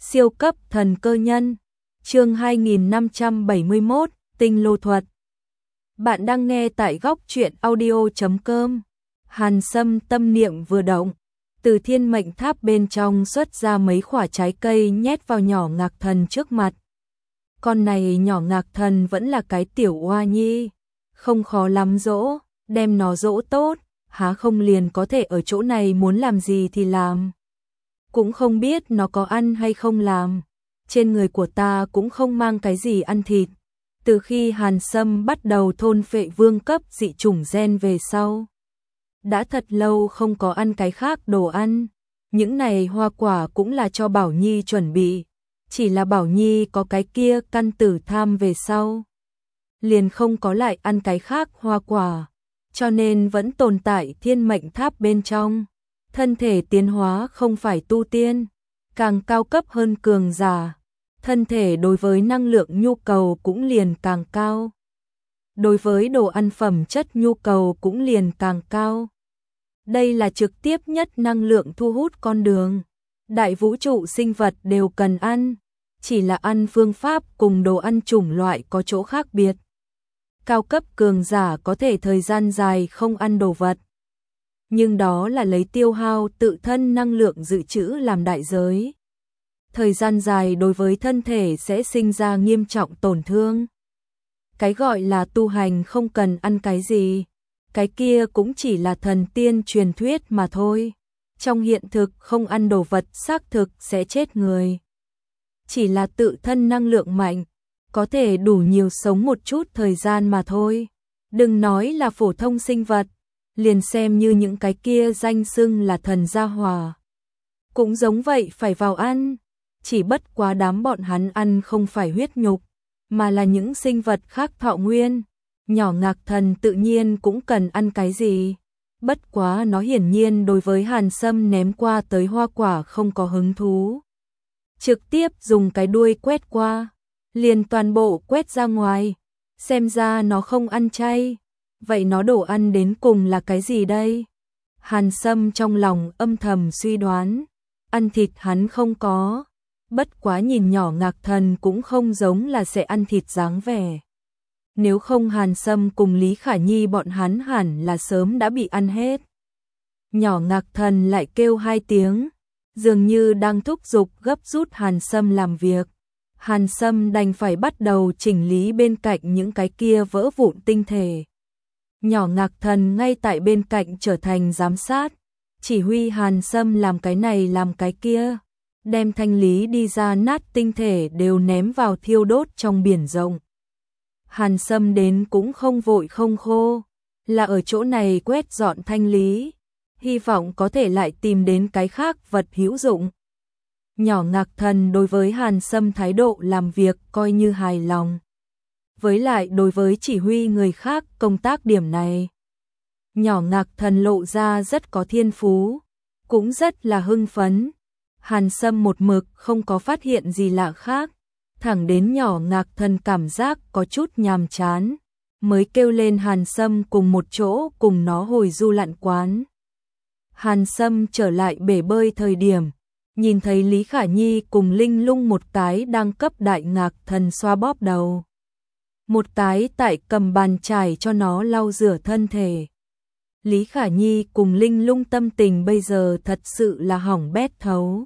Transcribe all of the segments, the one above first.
Siêu cấp thần cơ nhân. Chương 2571, Tinh lô thuật. Bạn đang nghe tại góc truyện audio.com. Hàn Sâm tâm niệm vừa động, từ thiên mệnh tháp bên trong xuất ra mấy quả trái cây nhét vào nhỏ Ngạc Thần trước mặt. Con này nhỏ Ngạc Thần vẫn là cái tiểu oa nhi, không khó lắm dỗ, đem nó dỗ tốt, há không liền có thể ở chỗ này muốn làm gì thì làm. Cũng không biết nó có ăn hay không làm. Trên người của ta cũng không mang cái gì ăn thịt. Từ khi Hàn Sâm bắt đầu thôn phệ vương cấp dị chủng gen về sau, đã thật lâu không có ăn cái khác đồ ăn. Những này hoa quả cũng là cho Bảo Nhi chuẩn bị. Chỉ là Bảo Nhi có cái kia căn tử tham về sau, liền không có lại ăn cái khác hoa quả, cho nên vẫn tồn tại thiên mệnh tháp bên trong. Thân thể tiến hóa không phải tu tiên, càng cao cấp hơn cường giả, thân thể đối với năng lượng nhu cầu cũng liền càng cao. Đối với đồ ăn phẩm chất nhu cầu cũng liền càng cao. Đây là trực tiếp nhất năng lượng thu hút con đường. Đại vũ trụ sinh vật đều cần ăn, chỉ là ăn phương pháp cùng đồ ăn chủng loại có chỗ khác biệt. Cao cấp cường giả có thể thời gian dài không ăn đồ vật, nhưng đó là lấy tiêu hao tự thân năng lượng dự trữ làm đại giới. Thời gian dài đối với thân thể sẽ sinh ra nghiêm trọng tổn thương. Cái gọi là tu hành không cần ăn cái gì, cái kia cũng chỉ là thần tiên truyền thuyết mà thôi. Trong hiện thực không ăn đồ vật xác thực sẽ chết người. Chỉ là tự thân năng lượng mạnh, có thể đủ nhiều sống một chút thời gian mà thôi. Đừng nói là phổ thông sinh vật, liền xem như những cái kia danh xưng là thần gia hỏa, cũng giống vậy phải vào ăn. Chỉ bất quá đám bọn hắn ăn không phải huyết nhục, mà là những sinh vật khác thọ nguyên. Nhỏ Ngạc Thần tự nhiên cũng cần ăn cái gì. Bất quá nó hiển nhiên đối với Hàn Sâm ném qua tới hoa quả không có hứng thú. Trực tiếp dùng cái đuôi quét qua, liền toàn bộ quét ra ngoài. Xem ra nó không ăn chay. Vậy nó đồ ăn đến cùng là cái gì đây? Hàn Sâm trong lòng âm thầm suy đoán. Ăn thịt hắn không có. Bất quá nhìn nhỏ Ngạc Thần cũng không giống là sẽ ăn thịt dáng vẻ. Nếu không Hàn Sâm cùng Lý Khả Nhi bọn hắn hẳn là sớm đã bị ăn hết. Nhỏ Ngạc Thần lại kêu hai tiếng, dường như đang thúc giục gấp rút Hàn Sâm làm việc. Hàn Sâm đành phải bắt đầu chỉnh lý bên cạnh những cái kia vỡ vụn tinh thể. Nhỏ Ngạc Thần ngay tại bên cạnh trở thành giám sát, chỉ huy Hàn Sâm làm cái này làm cái kia, đem thanh lý đi ra nát tinh thể đều ném vào thiêu đốt trong biển rộng. Hàn Sâm đến cũng không vội không khô, là ở chỗ này quét dọn thanh lý, hy vọng có thể lại tìm đến cái khác vật hữu dụng. Nhỏ Ngạc Thần đối với Hàn Sâm thái độ làm việc coi như hài lòng. Với lại đối với chỉ huy người khác công tác điểm này, nhỏ Ngạc Thần lộ ra rất có thiên phú, cũng rất là hưng phấn. Hàn Sâm một mực không có phát hiện gì lạ khác, thẳng đến nhỏ Ngạc Thần cảm giác có chút nhàm chán, mới kêu lên Hàn Sâm cùng một chỗ cùng nó hồi du lặn quán. Hàn Sâm trở lại bể bơi thời điểm, nhìn thấy Lý Khả Nhi cùng Linh Lung một cái đang cấp đại Ngạc Thần xoa bóp đầu, một cái tại cầm bàn chải cho nó lau rửa thân thể. Lý Khả Nhi cùng Linh Lung tâm tình bây giờ thật sự là hỏng bét thấu.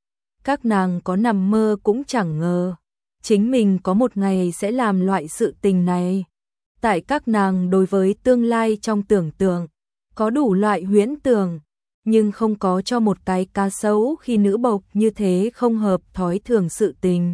Các nàng có nằm mơ cũng chẳng ngờ chính mình có một ngày sẽ làm loại sự tình này. Tại các nàng đối với tương lai trong tưởng tượng có đủ loại huyễn tưởng, nhưng không có cho một cái cá sấu khi nữ bộc như thế không hợp thói thường sự tình.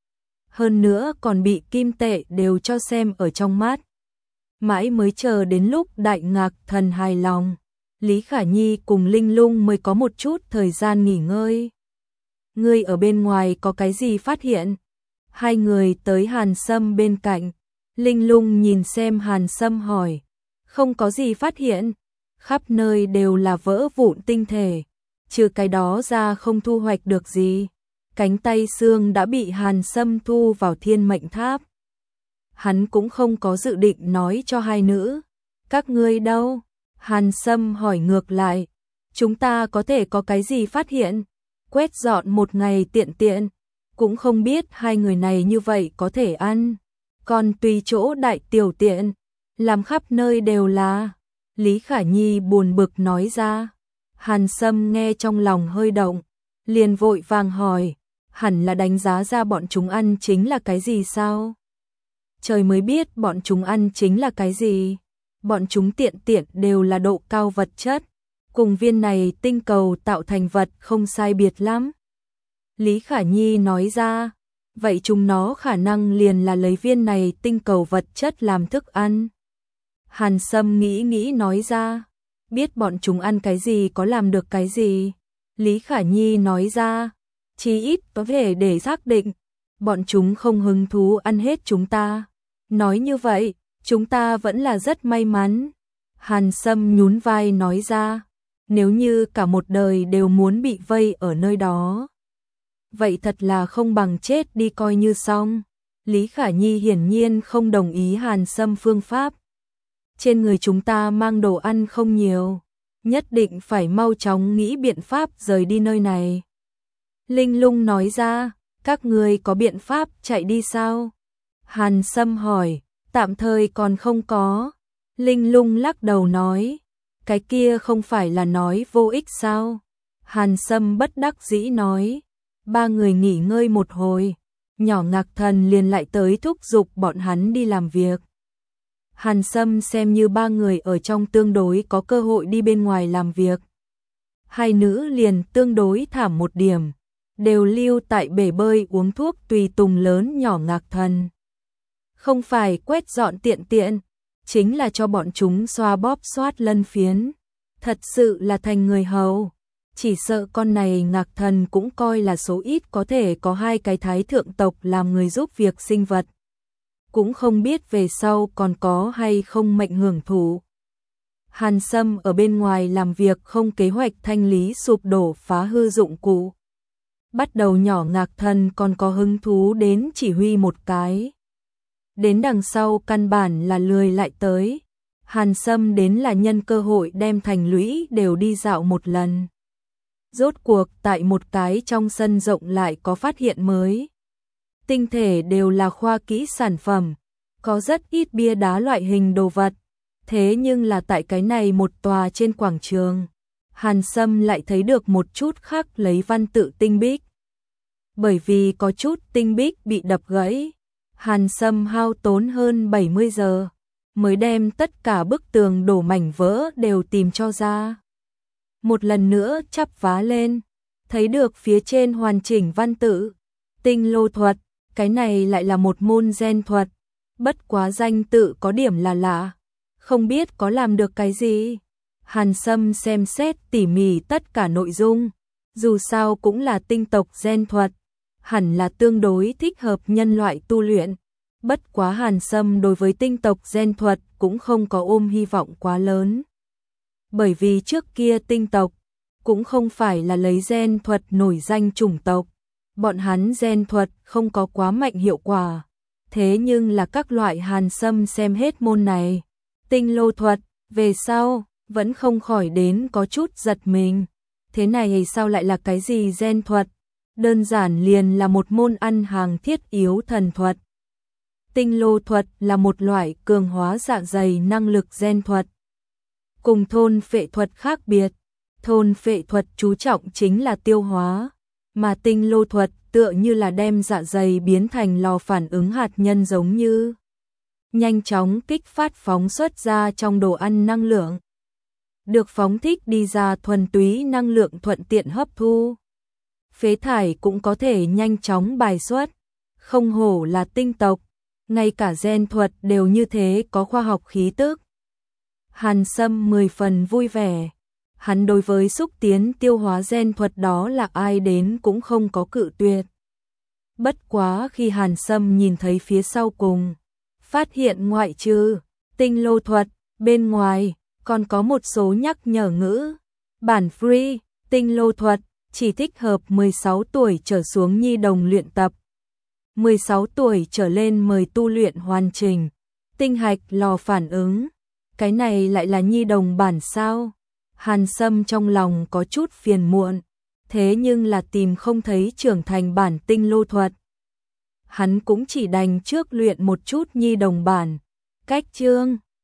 Hơn nữa còn bị kim tệ đều cho xem ở trong mắt. Mãi mới chờ đến lúc đại Ngạc Thần hài lòng, Lý Khả Nhi cùng Linh Lung mới có một chút thời gian nghỉ ngơi. Ngươi ở bên ngoài có cái gì phát hiện? Hai người tới Hàn Sâm bên cạnh, Linh Lung nhìn xem Hàn Sâm hỏi. Không có gì phát hiện, khắp nơi đều là vỡ vụn tinh thể, trừ cái đó ra không thu hoạch được gì. Cánh tay xương đã bị Hàn Sâm thu vào thiên mệnh tháp. Hắn cũng không có dự định nói cho hai nữ. Các ngươi đâu? Hàn Sâm hỏi ngược lại. Chúng ta có thể có cái gì phát hiện? Quét dọn một ngày tiện tiện, cũng không biết hai người này như vậy có thể ăn. Còn tùy chỗ đại tiểu tiện, làm khắp nơi đều là. Lý Khả Nhi buồn bực nói ra. Hàn Sâm nghe trong lòng hơi động, liền vội vàng hỏi, hẳn là đánh giá ra bọn chúng ăn chính là cái gì sao? Trời mới biết bọn chúng ăn chính là cái gì. Bọn chúng tiện tiện đều là độ cao vật chất, cùng viên này tinh cầu tạo thành vật không sai biệt lắm. Lý Khả Nhi nói ra, vậy chúng nó khả năng liền là lấy viên này tinh cầu vật chất làm thức ăn. Hàn Sâm nghĩ nghĩ nói ra, biết bọn chúng ăn cái gì có làm được cái gì. Lý Khả Nhi nói ra, chí ít có thể để xác định, bọn chúng không hứng thú ăn hết chúng ta. Nói như vậy, chúng ta vẫn là rất may mắn. Hàn Sâm nhún vai nói ra, nếu như cả một đời đều muốn bị vây ở nơi đó, vậy thật là không bằng chết đi coi như xong. Lý Khả Nhi hiển nhiên không đồng ý Hàn Sâm phương pháp. Trên người chúng ta mang đồ ăn không nhiều, nhất định phải mau chóng nghĩ biện pháp rời đi nơi này. Linh Lung nói ra, các người có biện pháp chạy đi sao? Hàn Sâm hỏi, tạm thời còn không có. Linh Lung lắc đầu nói, cái kia không phải là nói vô ích sao? Hàn Sâm bất đắc dĩ nói, ba người nghỉ ngơi một hồi, nhỏ Ngạc Thần liền lại tới thúc giục bọn hắn đi làm việc. Hàn Sâm xem như ba người ở trong tương đối có cơ hội đi bên ngoài làm việc. Hai nữ liền tương đối thảm một điểm, đều lưu tại bể bơi uống thuốc tùy tùng lớn nhỏ Ngạc Thần. Không phải quét dọn tiện tiện, chính là cho bọn chúng xoa bóp xoát lân phiến. Thật sự là thành người hầu. Chỉ sợ con này Ngạc Thần cũng coi là số ít có thể có hai cái thái thượng tộc làm người giúp việc sinh vật. Cũng không biết về sau còn có hay không mệnh hưởng thụ. Hàn Sâm ở bên ngoài làm việc không kế hoạch thanh lý sụp đổ phá hư dụng cụ. Bắt đầu nhỏ Ngạc Thần còn có hứng thú đến chỉ huy một cái. Đến đằng sau căn bản là lười lại tới. Hàn Sâm đến là nhân cơ hội đem thành lũy đều đi dạo một lần. Rốt cuộc tại một cái trong sân rộng lại có phát hiện mới. Tinh thể đều là khoa kỹ sản phẩm, có rất ít bia đá loại hình đồ vật. Thế nhưng là tại cái này một tòa trên quảng trường, Hàn Sâm lại thấy được một chút khắc lấy văn tự tinh bích. Bởi vì có chút tinh bích bị đập gãy, Hàn Sâm hao tốn hơn 70 giờ, mới đem tất cả bức tường đổ mảnh vỡ đều tìm cho ra. Một lần nữa chắp vá lên, thấy được phía trên hoàn chỉnh văn tự, tinh lô thuật, cái này lại là một môn gen thuật, bất quá danh tự có điểm là lạ, không biết có làm được cái gì. Hàn Sâm xem xét tỉ mỉ tất cả nội dung, dù sao cũng là tinh tộc gen thuật, hẳn là tương đối thích hợp nhân loại tu luyện. Bất quá Hàn Sâm đối với tinh tộc gen thuật cũng không có ôm hy vọng quá lớn. Bởi vì trước kia tinh tộc cũng không phải là lấy gen thuật nổi danh chủng tộc, bọn hắn gen thuật không có quá mạnh hiệu quả. Thế nhưng là các loại Hàn Sâm xem hết môn này, tinh lô thuật, về sau vẫn không khỏi đến có chút giật mình. Thế này sao lại là cái gì gen thuật? Đơn giản liền là một môn ăn hàng thiết yếu thần thuật. Tinh lô thuật là một loại cường hóa dạ dày năng lực gen thuật. Cùng thôn phệ thuật khác biệt, thôn phệ thuật chú trọng chính là tiêu hóa, mà tinh lô thuật tựa như là đem dạ dày biến thành lò phản ứng hạt nhân giống như. Nhanh chóng kích phát phóng xuất ra trong đồ ăn năng lượng. Được phóng thích đi ra thuần túy năng lượng thuận tiện hấp thu. Phế thải cũng có thể nhanh chóng bài xuất. Không hổ là tinh tộc, ngay cả gen thuật đều như thế có khoa học khí tức. Hàn Sâm 10 phần vui vẻ. Hắn đối với xúc tiến tiêu hóa gen thuật đó là ai đến cũng không có cự tuyệt. Bất quá khi Hàn Sâm nhìn thấy phía sau cùng, phát hiện ngoại trừ tinh lô thuật, bên ngoài còn có một số nhắc nhở ngữ. Bản free, tinh lô thuật, chỉ thích hợp 16 tuổi trở xuống nhi đồng luyện tập. 16 tuổi trở lên mời tu luyện hoàn chỉnh. Tinh hạch lò phản ứng. Cái này lại là nhi đồng bản sao? Hàn Sâm trong lòng có chút phiền muộn. thế nhưng là tìm không thấy trưởng thành bản tinh lô thuật. Hắn cũng chỉ đành trước luyện một chút nhi đồng bản, cách chương.